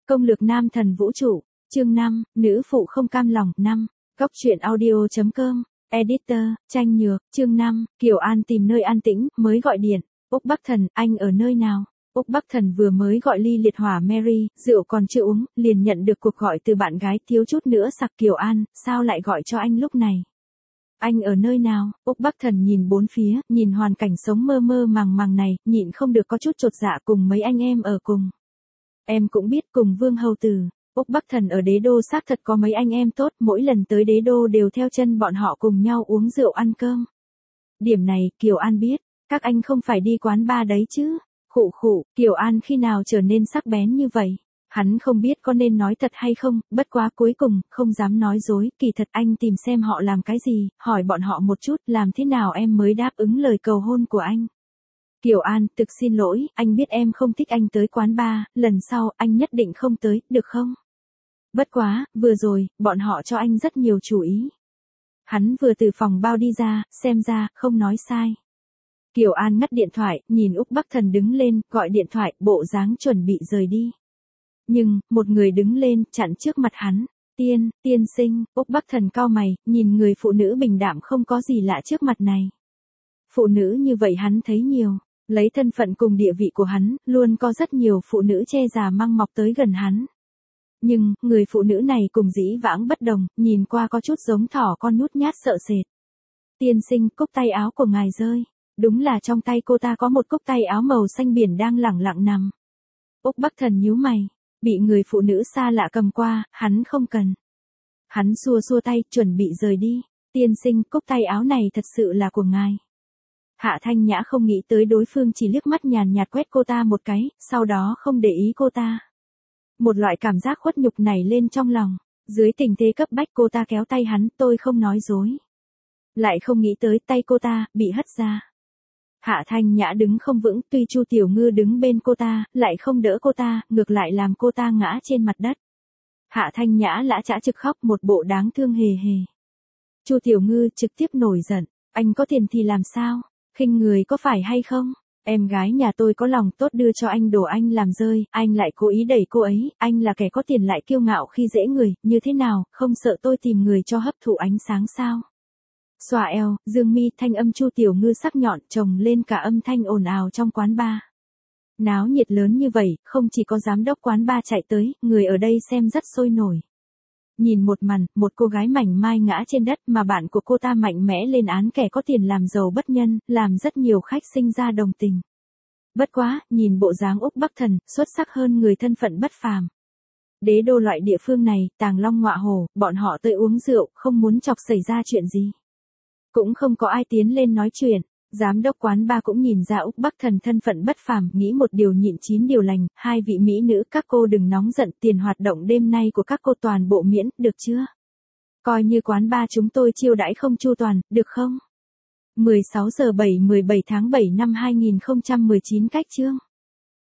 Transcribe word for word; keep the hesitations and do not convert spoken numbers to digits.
Công lược nam thần vũ trụ, chương năm, nữ phụ không cam lòng, năm, góc truyện audio.com, editor, tranh nhược, chương năm, Kiều An tìm nơi an tĩnh, mới gọi điện, Úc Bắc Thần, anh ở nơi nào? Úc Bắc Thần vừa mới gọi ly liệt hỏa Mary, rượu còn chưa uống, liền nhận được cuộc gọi từ bạn gái, thiếu chút nữa sặc. Kiều An, sao lại gọi cho anh lúc này? Anh ở nơi nào? Úc Bắc Thần nhìn bốn phía, nhìn hoàn cảnh sống mơ mơ màng màng này, nhịn không được có chút chột dạ. Cùng mấy anh em ở cùng. Em cũng biết, cùng Vương Hầu Tử. Úc Bắc Thần ở đế đô xác thật có mấy anh em tốt, mỗi lần tới đế đô đều theo chân bọn họ cùng nhau uống rượu ăn cơm. Điểm này, Kiều An biết, các anh không phải đi quán bar đấy chứ. Khụ khụ, Kiều An khi nào trở nên sắc bén như vậy? Hắn không biết có nên nói thật hay không, bất quá cuối cùng, không dám nói dối, kỳ thật anh tìm xem họ làm cái gì, hỏi bọn họ một chút, làm thế nào em mới đáp ứng lời cầu hôn của anh. Kiều An, thực xin lỗi, anh biết em không thích anh tới quán bar, lần sau, anh nhất định không tới, được không? Bất quá, vừa rồi, bọn họ cho anh rất nhiều chú ý. Hắn vừa từ phòng bao đi ra, xem ra, không nói sai. Kiều An ngắt điện thoại, nhìn Úc Bắc Thần đứng lên, gọi điện thoại, bộ dáng chuẩn bị rời đi. Nhưng, một người đứng lên, chặn trước mặt hắn. Tiên, tiên sinh, Úc Bắc Thần cau mày, nhìn người phụ nữ bình đạm không có gì lạ trước mặt này. Phụ nữ như vậy hắn thấy nhiều. Lấy thân phận cùng địa vị của hắn, luôn có rất nhiều phụ nữ che già măng mọc tới gần hắn. Nhưng, người phụ nữ này cùng dĩ vãng bất đồng, nhìn qua có chút giống thỏ con nhút nhát sợ sệt. Tiên sinh, cúc tay áo của ngài rơi. Đúng là trong tay cô ta có một cúc tay áo màu xanh biển đang lẳng lặng nằm. Úc Bắc Thần nhíu mày, bị người phụ nữ xa lạ cầm qua, hắn không cần. Hắn xua xua tay, chuẩn bị rời đi. Tiên sinh, cúc tay áo này thật sự là của ngài. Hạ Thanh Nhã không nghĩ tới đối phương chỉ liếc mắt nhàn nhạt quét cô ta một cái, sau đó không để ý cô ta. Một loại cảm giác khuất nhục nảy lên trong lòng. Dưới tình thế cấp bách cô ta kéo tay hắn, tôi không nói dối. Lại không nghĩ tới tay cô ta, bị hất ra. Hạ Thanh Nhã đứng không vững, tuy Chu Tiểu Ngư đứng bên cô ta, lại không đỡ cô ta, ngược lại làm cô ta ngã trên mặt đất. Hạ Thanh Nhã lã chã trực khóc, một bộ đáng thương hề hề. Chu Tiểu Ngư trực tiếp nổi giận, anh có tiền thì làm sao? Khinh người có phải hay không? Em gái nhà tôi có lòng tốt đưa cho anh đồ anh làm rơi, anh lại cố ý đẩy cô ấy, anh là kẻ có tiền lại kiêu ngạo khi dễ người, như thế nào, không sợ tôi tìm người cho hấp thụ ánh sáng sao? Xòa eo, dương mi, thanh âm Chu Tiểu Ngư sắc nhọn, chồng lên cả âm thanh ồn ào trong quán bar. Náo nhiệt lớn như vậy, không chỉ có giám đốc quán bar chạy tới, người ở đây xem rất sôi nổi. Nhìn một màn, một cô gái mảnh mai ngã trên đất mà bạn của cô ta mạnh mẽ lên án kẻ có tiền làm giàu bất nhân, làm rất nhiều khách sinh ra đồng tình. Bất quá, nhìn bộ dáng Úc Bắc Thần, xuất sắc hơn người thân phận bất phàm. Đế đô loại địa phương này, tàng long ngọa hổ, bọn họ tới uống rượu, không muốn chọc xảy ra chuyện gì. Cũng không có ai tiến lên nói chuyện. Giám đốc quán bar cũng nhìn ra Úc Bắc Thần thân phận bất phàm, nghĩ một điều nhịn chín điều lành, hai vị mỹ nữ các cô đừng nóng giận, tiền hoạt động đêm nay của các cô toàn bộ miễn, được chưa? Coi như quán bar chúng tôi chiêu đãi không chu toàn, được không? mười sáu giờ bảy mười bảy tháng bảy năm hai nghìn không trăm mười chín cách chương.